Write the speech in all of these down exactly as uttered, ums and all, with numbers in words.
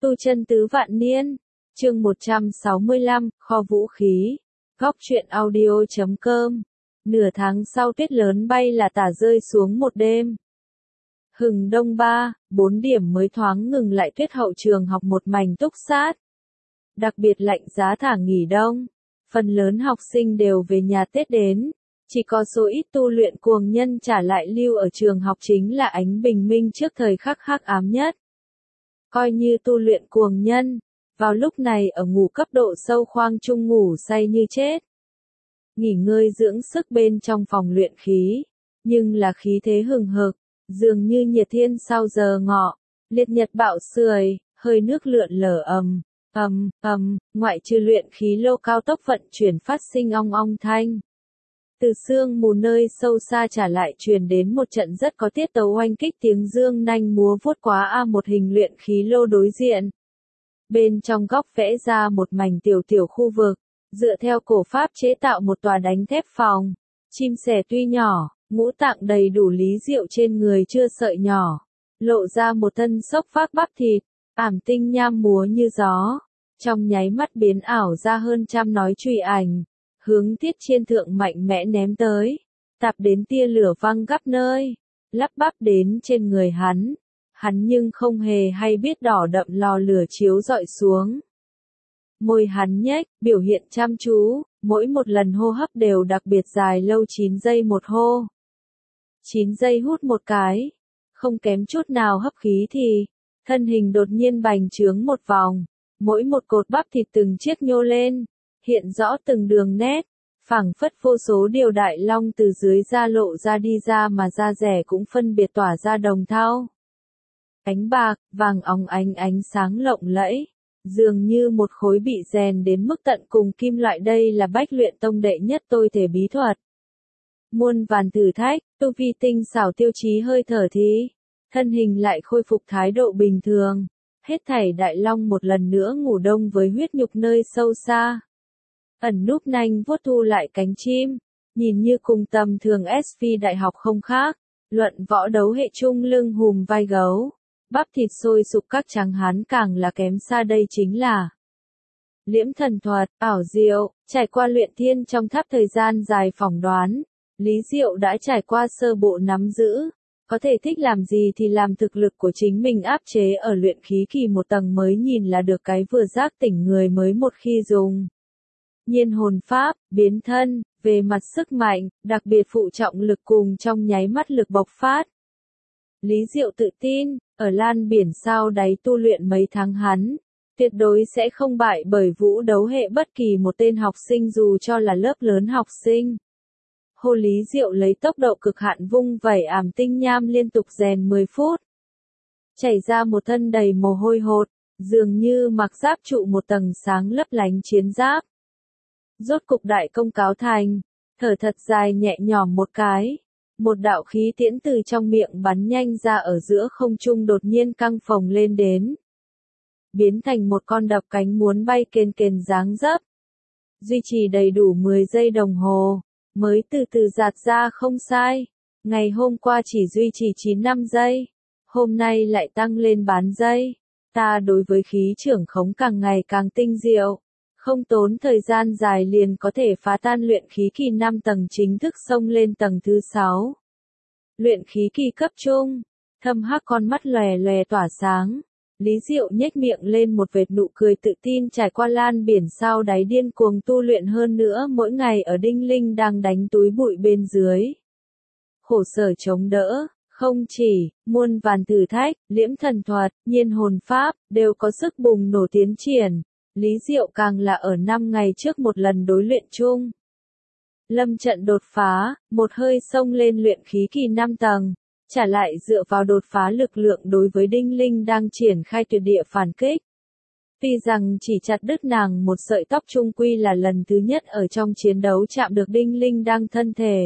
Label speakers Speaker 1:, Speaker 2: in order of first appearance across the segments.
Speaker 1: Tu chân tứ vạn niên, chương một trăm sáu mươi lăm, kho vũ khí, góc truyện audio chấm com. Nửa tháng sau tuyết lớn bay là tả rơi xuống một đêm. Hừng đông ba, bốn điểm mới thoáng ngừng lại, tuyết hậu trường học một mảnh túc sát. Đặc biệt lạnh giá thả nghỉ đông, phần lớn học sinh đều về nhà Tết đến. Chỉ có số ít tu luyện cuồng nhân trả lại lưu ở trường học chính là ánh bình minh trước thời khắc hắc ám nhất. Coi như tu luyện cuồng nhân, vào lúc này ở ngủ cấp độ sâu khoang trung ngủ say như chết. Nghỉ ngơi dưỡng sức bên trong phòng luyện khí, nhưng là khí thế hừng hực, dường như nhiệt thiên sau giờ ngọ, liệt nhật bạo sưởi, hơi nước lượn lờ ầm, ầm, ầm, ngoại trừ luyện khí lô cao tốc vận chuyển phát sinh ong ong thanh. Từ sương mù nơi sâu xa trả lại truyền đến một trận rất có tiết tấu oanh kích tiếng dương nanh múa vuốt quá a một hình luyện khí lô đối diện. Bên trong góc vẽ ra một mảnh tiểu tiểu khu vực, dựa theo cổ pháp chế tạo một tòa đánh thép phòng. Chim sẻ tuy nhỏ, ngũ tạng đầy đủ, Lý Diệu trên người chưa sợi nhỏ, lộ ra một thân xốc phác bắp thịt, ảm tinh nham múa như gió, trong nháy mắt biến ảo ra hơn trăm nói chùy ảnh. Hướng Tiết Chiên thượng mạnh mẽ ném tới, tạp đến tia lửa văng khắp nơi, lắp bắp đến trên người hắn, hắn nhưng không hề hay biết đỏ đậm lò lửa chiếu rọi xuống. Môi hắn nhếch, biểu hiện chăm chú, mỗi một lần hô hấp đều đặc biệt dài lâu, chín giây một hô. chín giây hút một cái, không kém chút nào hấp khí thì, thân hình đột nhiên bành trướng một vòng, mỗi một cột bắp thịt từng chiếc nhô lên. Hiện rõ từng đường nét, phảng phất vô số điều đại long từ dưới da lộ ra đi ra, mà da rẻ cũng phân biệt tỏa ra đồng thau. Ánh bạc, vàng óng ánh, ánh sáng lộng lẫy, dường như một khối bị rèn đến mức tận cùng kim loại. Đây là Bách Luyện Tông đệ nhất tôi thể bí thuật. Muôn vàn thử thách, tu vi tinh xảo, tiêu chí hơi thở thí, thân hình lại khôi phục thái độ bình thường. Hết thảy đại long một lần nữa ngủ đông với huyết nhục nơi sâu xa. Ẩn núp nanh vuốt thu lại cánh chim, nhìn như cùng tầm thường ét vê đại học không khác, luận võ đấu hệ trung lưng hùm vai gấu, bắp thịt sôi sục các trắng hán càng là kém xa. Đây chính là liễm thần thuật, ảo diệu, trải qua luyện thiên trong tháp thời gian dài phỏng đoán, Lý Diệu đã trải qua sơ bộ nắm giữ, có thể thích làm gì thì làm, thực lực của chính mình áp chế ở luyện khí kỳ một tầng mới nhìn là được cái vừa giác tỉnh người mới một khi dùng. Nhiên hồn pháp, biến thân, về mặt sức mạnh, đặc biệt phụ trọng lực cùng trong nháy mắt lực bộc phát. Lý Diệu tự tin, ở lan biển sao đáy tu luyện mấy tháng hắn, tuyệt đối sẽ không bại bởi vũ đấu hệ bất kỳ một tên học sinh dù cho là lớp lớn học sinh. Hồ Lý Diệu lấy tốc độ cực hạn vung vẩy ảm tinh nham liên tục rèn mười phút. Chảy ra một thân đầy mồ hôi hột, dường như mặc giáp trụ một tầng sáng lấp lánh chiến giáp. Rốt cục đại công cáo thành, thở thật dài nhẹ nhõm một cái, một đạo khí tiễn từ trong miệng bắn nhanh ra, ở giữa không trung đột nhiên căng phồng lên đến, biến thành một con đập cánh muốn bay kền kền dáng dấp. Duy trì đầy đủ mười giây đồng hồ, mới từ từ giạt ra. Không sai, ngày hôm qua chỉ duy trì chín năm giây, hôm nay lại tăng lên bán giây. Ta đối với khí trưởng khống càng ngày càng tinh diệu. Không tốn thời gian dài liền có thể phá tan luyện khí kỳ năm tầng, chính thức xông lên tầng thứ sáu. Luyện khí kỳ cấp trung, thâm hắc con mắt lòe lòe tỏa sáng. Lý Diệu nhếch miệng lên một vệt nụ cười tự tin, trải qua lan biển sao đáy điên cuồng tu luyện, hơn nữa mỗi ngày ở Đinh Linh đang đánh túi bụi bên dưới. Khổ sở chống đỡ, không chỉ, muôn vàn thử thách, liễm thần thuật, nhiên hồn pháp, đều có sức bùng nổ tiến triển. Lý Diệu càng là ở năm ngày trước một lần đối luyện chung. Lâm trận đột phá, một hơi xông lên luyện khí kỳ năm tầng, trả lại dựa vào đột phá lực lượng đối với Đinh Linh đang triển khai tuyệt địa phản kích. Tuy rằng chỉ chặt đứt nàng một sợi tóc, chung quy là lần thứ nhất ở trong chiến đấu chạm được Đinh Linh đang thân thể.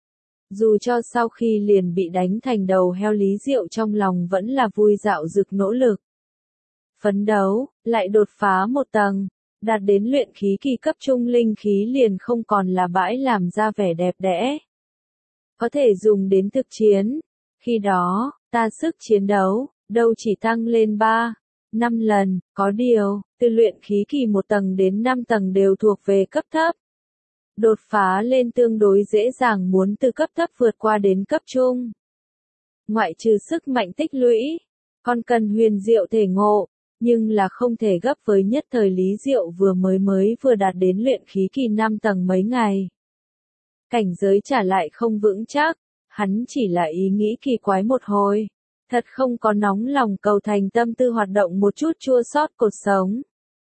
Speaker 1: Dù cho sau khi liền bị đánh thành đầu heo, Lý Diệu trong lòng vẫn là vui dạo dực nỗ lực. Phấn đấu, lại đột phá một tầng, đạt đến luyện khí kỳ cấp trung, linh khí liền không còn là bãi làm ra vẻ đẹp đẽ. Có thể dùng đến thực chiến, khi đó, ta sức chiến đấu, đâu chỉ tăng lên ba, năm lần, có điều, từ luyện khí kỳ một tầng đến năm tầng đều thuộc về cấp thấp. Đột phá lên tương đối dễ dàng, muốn từ cấp thấp vượt qua đến cấp trung. Ngoại trừ sức mạnh tích lũy, còn cần huyền diệu thể ngộ, nhưng là không thể gấp với nhất thời Lý Diệu vừa mới mới vừa đạt đến luyện khí kỳ năm tầng mấy ngày. Cảnh giới trả lại không vững chắc, hắn chỉ là ý nghĩ kỳ quái một hồi, thật không có nóng lòng cầu thành tâm tư hoạt động một chút chua xót cột sống.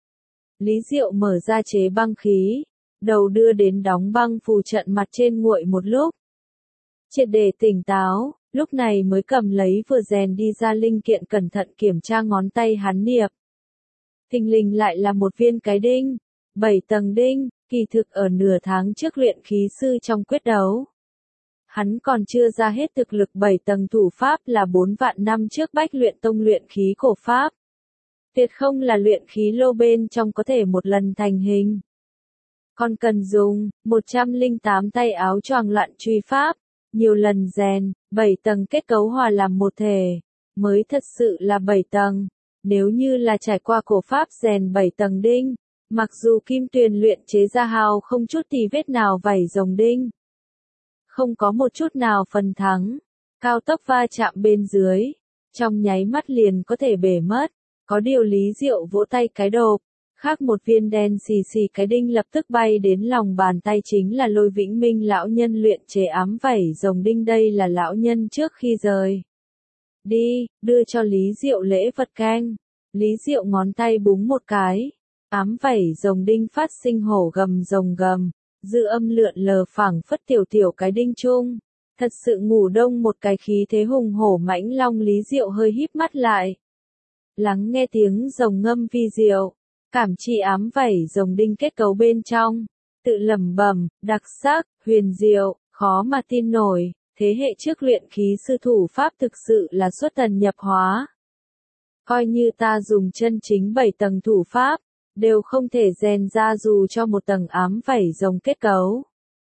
Speaker 1: Lý Diệu mở ra chế băng khí, đầu đưa đến đóng băng phù trận mặt trên nguội một lúc. Triệt để tỉnh táo, lúc này mới cầm lấy vừa rèn đi ra linh kiện cẩn thận kiểm tra ngón tay hắn niệp. Thình lình lại là một viên cái đinh, bảy tầng đinh, kỳ thực ở nửa tháng trước luyện khí sư trong quyết đấu. Hắn còn chưa ra hết thực lực bảy tầng thủ pháp là bốn vạn năm trước Bách Luyện Tông luyện khí cổ pháp. Tuyệt không là luyện khí lô bên trong có thể một lần thành hình. Còn cần dùng một trăm lẻ tám tay áo choàng loạn truy pháp, nhiều lần rèn, bảy tầng kết cấu hòa làm một thể, mới thật sự là bảy tầng. Nếu như là trải qua cổ pháp rèn bảy tầng đinh, mặc dù kim tuyền luyện chế ra hào không chút tì vết nào vảy rồng đinh. Không có một chút nào phần thắng, cao tốc va chạm bên dưới, trong nháy mắt liền có thể bể mất, có điều Lý Diệu vỗ tay cái đột, khác một viên đen xì xì cái đinh lập tức bay đến lòng bàn tay, chính là Lôi Vĩnh Minh lão nhân luyện chế ám vảy rồng đinh, đây là lão nhân trước khi rời đi, đưa cho Lý Diệu lễ vật canh. Lý Diệu ngón tay búng một cái, ám vảy rồng đinh phát sinh hổ gầm rồng gầm, dư âm lượn lờ phảng phất tiểu tiểu cái đinh chung, thật sự ngủ đông một cái khí thế hùng hổ mãnh long. Lý Diệu hơi híp mắt lại, lắng nghe tiếng rồng ngâm vi diệu, cảm chi ám vảy rồng đinh kết cấu bên trong, tự lẩm bẩm, đặc sắc, huyền diệu, khó mà tin nổi, thế hệ trước luyện khí sư thủ pháp thực sự là xuất thần nhập hóa. Coi như ta dùng chân chính bảy tầng thủ pháp, đều không thể rèn ra dù cho một tầng ám vảy rồng kết cấu.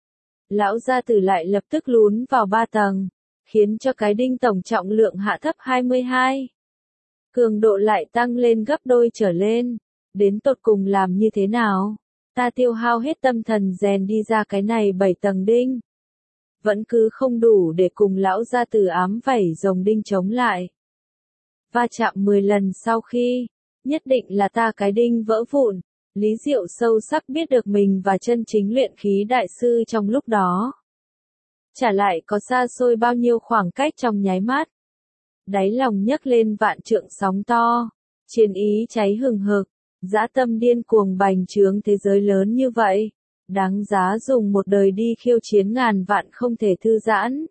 Speaker 1: Lão gia tử lại lập tức lún vào ba tầng, khiến cho cái đinh tổng trọng lượng hạ thấp hai mươi hai. Cường độ lại tăng lên gấp đôi trở lên, đến tột cùng làm như thế nào? Ta tiêu hao hết tâm thần rèn đi ra cái này bảy tầng đinh. Vẫn cứ không đủ để cùng lão gia tử ám vảy rồng đinh chống lại. Va chạm mười lần sau khi, nhất định là ta cái đinh vỡ vụn. Lý Diệu sâu sắc biết được mình và chân chính luyện khí đại sư trong lúc đó. Trả lại có xa xôi bao nhiêu khoảng cách trong nháy mắt. Đáy lòng nhấc lên vạn trượng sóng to, chiến ý cháy hừng hực, dã tâm điên cuồng bành trướng. Thế giới lớn như vậy, đáng giá dùng một đời đi khiêu chiến ngàn vạn, không thể thư giãn.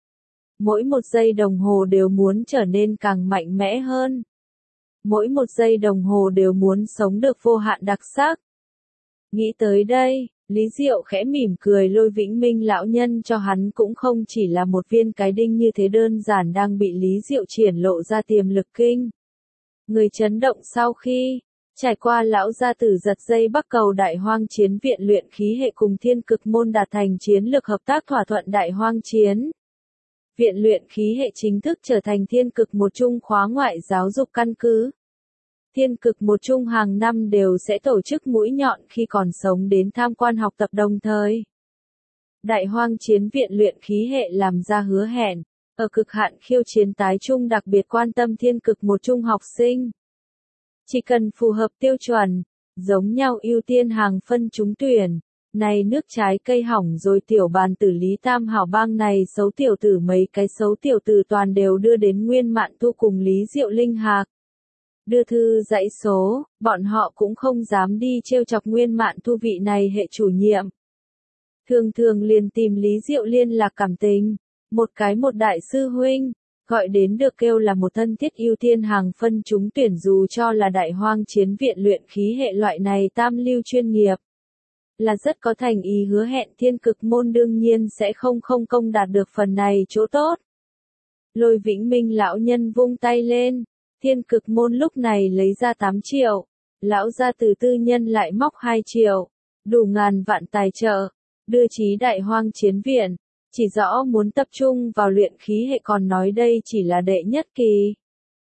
Speaker 1: Mỗi một giây đồng hồ đều muốn trở nên càng mạnh mẽ hơn. Mỗi một giây đồng hồ đều muốn sống được vô hạn đặc sắc. Nghĩ tới đây, Lý Diệu khẽ mỉm cười. Lôi Vĩnh Minh lão nhân cho hắn cũng không chỉ là một viên cái đinh như thế đơn giản, đang bị Lý Diệu triển lộ ra tiềm lực kinh. Người chấn động sau khi trải qua lão gia tử giật dây Bắc Cầu Đại Hoang Chiến Viện luyện khí hệ cùng Thiên Cực Môn đạt thành chiến lược hợp tác thỏa thuận. Đại Hoang Chiến Viện luyện khí hệ chính thức trở thành Thiên Cực một Trung khóa ngoại giáo dục căn cứ. Thiên Cực một Trung hàng năm đều sẽ tổ chức mũi nhọn khi còn sống đến tham quan học tập đồng thời. Đại Hoang Chiến Viện luyện khí hệ làm ra hứa hẹn, ở cực hạn khiêu chiến tái trung đặc biệt quan tâm Thiên Cực một Trung học sinh. Chỉ cần phù hợp tiêu chuẩn, giống nhau ưu tiên hàng phân trúng tuyển. Này nước trái cây hỏng rồi, tiểu bàn tử Lý Tam Hảo bang này xấu tiểu tử, mấy cái xấu tiểu tử toàn đều đưa đến Nguyên Mạn Thu cùng Lý Diệu Linh Hạc. Đưa thư dãy số, bọn họ cũng không dám đi trêu chọc Nguyên Mạn Thu vị này hệ chủ nhiệm. Thường thường liền tìm Lý Diệu liên lạc cảm tình, một cái một đại sư huynh, gọi đến được kêu là một thân thiết ưu tiên hàng phân trúng tuyển, dù cho là Đại Hoang Chiến Viện luyện khí hệ loại này tam lưu chuyên nghiệp. Là rất có thành ý hứa hẹn Thiên Cực môn đương nhiên sẽ không không công đạt được phần này chỗ tốt. Lôi Vĩnh Minh lão nhân vung tay lên, Thiên Cực môn lúc này lấy ra tám triệu, lão gia từ tư nhân lại móc hai triệu, đủ ngàn vạn tài trợ, đưa chí Đại Hoang Chiến Viện, chỉ rõ muốn tập trung vào luyện khí hệ, còn nói đây chỉ là đệ nhất kỳ.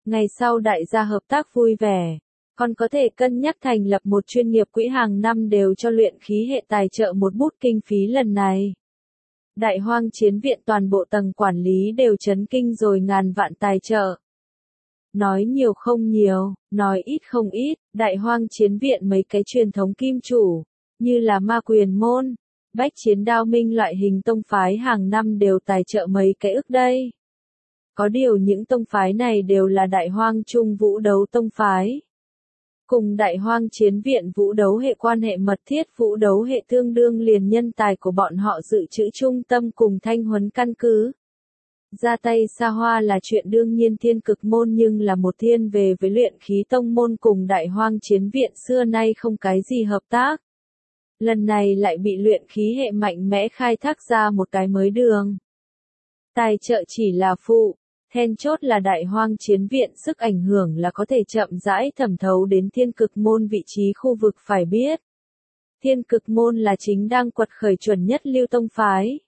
Speaker 1: Ngày sau đại gia hợp tác vui vẻ, còn có thể cân nhắc thành lập một chuyên nghiệp quỹ hàng năm đều cho luyện khí hệ tài trợ một bút kinh phí lần này. Đại Hoang Chiến Viện toàn bộ tầng quản lý đều chấn kinh rồi, ngàn vạn tài trợ. Nói nhiều không nhiều, nói ít không ít, Đại Hoang Chiến Viện mấy cái truyền thống kim chủ, như là Ma Quyền Môn, Bách Chiến Đao Minh loại hình tông phái hàng năm đều tài trợ mấy cái ức đây. Có điều những tông phái này đều là Đại Hoang Trung Vũ Đấu tông phái. Cùng Đại Hoang Chiến Viện Vũ Đấu hệ quan hệ mật thiết, Vũ Đấu hệ tương đương liền nhân tài của bọn họ dự trữ trung tâm cùng thanh huấn căn cứ. Ra tay xa hoa là chuyện đương nhiên, Thiên Cực Môn nhưng là một thiên về với luyện khí tông môn, cùng Đại Hoang Chiến Viện xưa nay không cái gì hợp tác. Lần này lại bị luyện khí hệ mạnh mẽ khai thác ra một cái mới đường. Tài trợ chỉ là phụ, then chốt là Đại Hoang Chiến Viện sức ảnh hưởng là có thể chậm rãi thẩm thấu đến Thiên Cực Môn vị trí khu vực. Phải biết, Thiên Cực Môn là chính đang quật khởi chuẩn nhất lưu tông phái.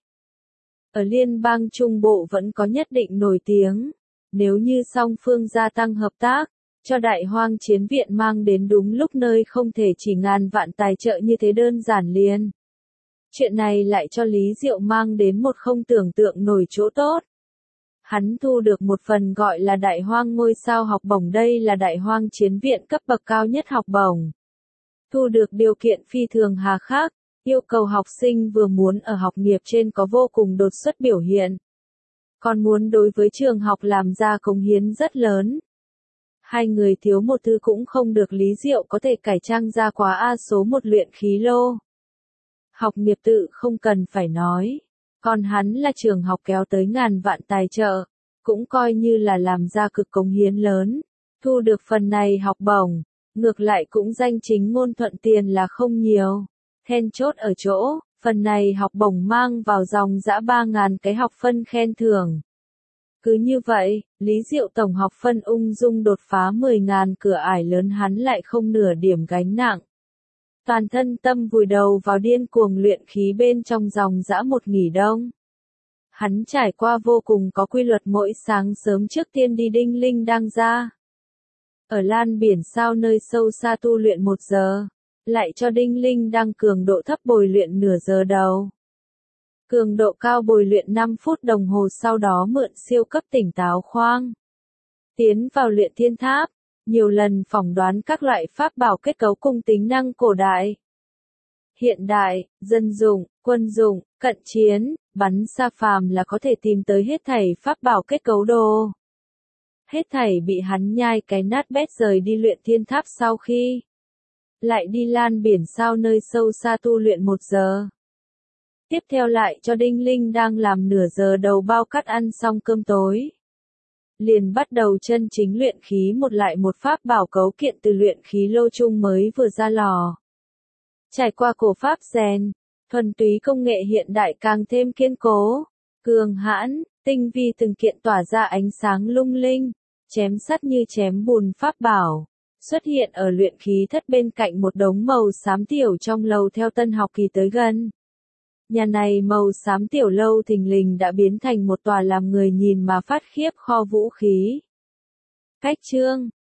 Speaker 1: Ở liên bang Trung Bộ vẫn có nhất định nổi tiếng. Nếu như song phương gia tăng hợp tác, cho Đại Hoang Chiến Viện mang đến đúng lúc nơi không thể chỉ ngàn vạn tài trợ như thế đơn giản liền. Chuyện này lại cho Lý Diệu mang đến một không tưởng tượng nổi chỗ tốt. Hắn thu được một phần gọi là Đại Hoang ngôi sao học bổng, đây là Đại Hoang Chiến Viện cấp bậc cao nhất học bổng. Thu được điều kiện phi thường hà khắc, yêu cầu học sinh vừa muốn ở học nghiệp trên có vô cùng đột xuất biểu hiện, còn muốn đối với trường học làm ra cống hiến rất lớn. Hai người thiếu một thứ cũng không được, Lý Diệu có thể cải trang ra quá A số một luyện khí lô. Học nghiệp tự không cần phải nói, còn hắn là trường học kéo tới ngàn vạn tài trợ, cũng coi như là làm ra cực cống hiến lớn. Thu được phần này học bổng, ngược lại cũng danh chính ngôn thuận, tiền là không nhiều. Then chốt ở chỗ, phần này học bổng mang vào dòng dã ba ngàn cái học phân khen thưởng. Cứ như vậy, Lý Diệu tổng học phân ung dung đột phá mười ngàn cửa ải lớn, hắn lại không nửa điểm gánh nặng. Toàn thân tâm vùi đầu vào điên cuồng luyện khí bên trong dòng dã một nghỉ đông. Hắn trải qua vô cùng có quy luật, mỗi sáng sớm trước tiên đi Đinh Linh Đang ra. Ở Lan Biển Sao nơi sâu xa tu luyện một giờ, lại cho Đinh Linh Đang cường độ thấp bồi luyện nửa giờ đầu. Cường độ cao bồi luyện năm phút đồng hồ, sau đó mượn siêu cấp tỉnh táo khoang. Tiến vào luyện thiên tháp, nhiều lần phỏng đoán các loại pháp bảo kết cấu cùng tính năng cổ đại, hiện đại, dân dụng, quân dụng, cận chiến, bắn xa, phàm là có thể tìm tới hết thảy pháp bảo kết cấu đồ. Hết thảy bị hắn nhai cái nát bét rời đi luyện thiên tháp, sau khi lại đi Lan Biển Sao nơi sâu xa tu luyện một giờ. Tiếp theo lại cho Đinh Linh Đang làm nửa giờ đầu bao cắt, ăn xong cơm tối. Liền bắt đầu chân chính luyện khí, một lại một pháp bảo cấu kiện từ luyện khí lô chung mới vừa ra lò. Trải qua cổ pháp rèn, thuần túy công nghệ hiện đại càng thêm kiên cố, cường hãn, tinh vi, từng kiện tỏa ra ánh sáng lung linh, chém sắt như chém bùn pháp bảo. Xuất hiện ở luyện khí thất bên cạnh một đống màu xám tiểu trong lầu. Theo tân học kỳ tới gần, nhà này màu xám tiểu lâu thình lình đã biến thành một tòa làm người nhìn mà phát khiếp kho vũ khí. Cách chương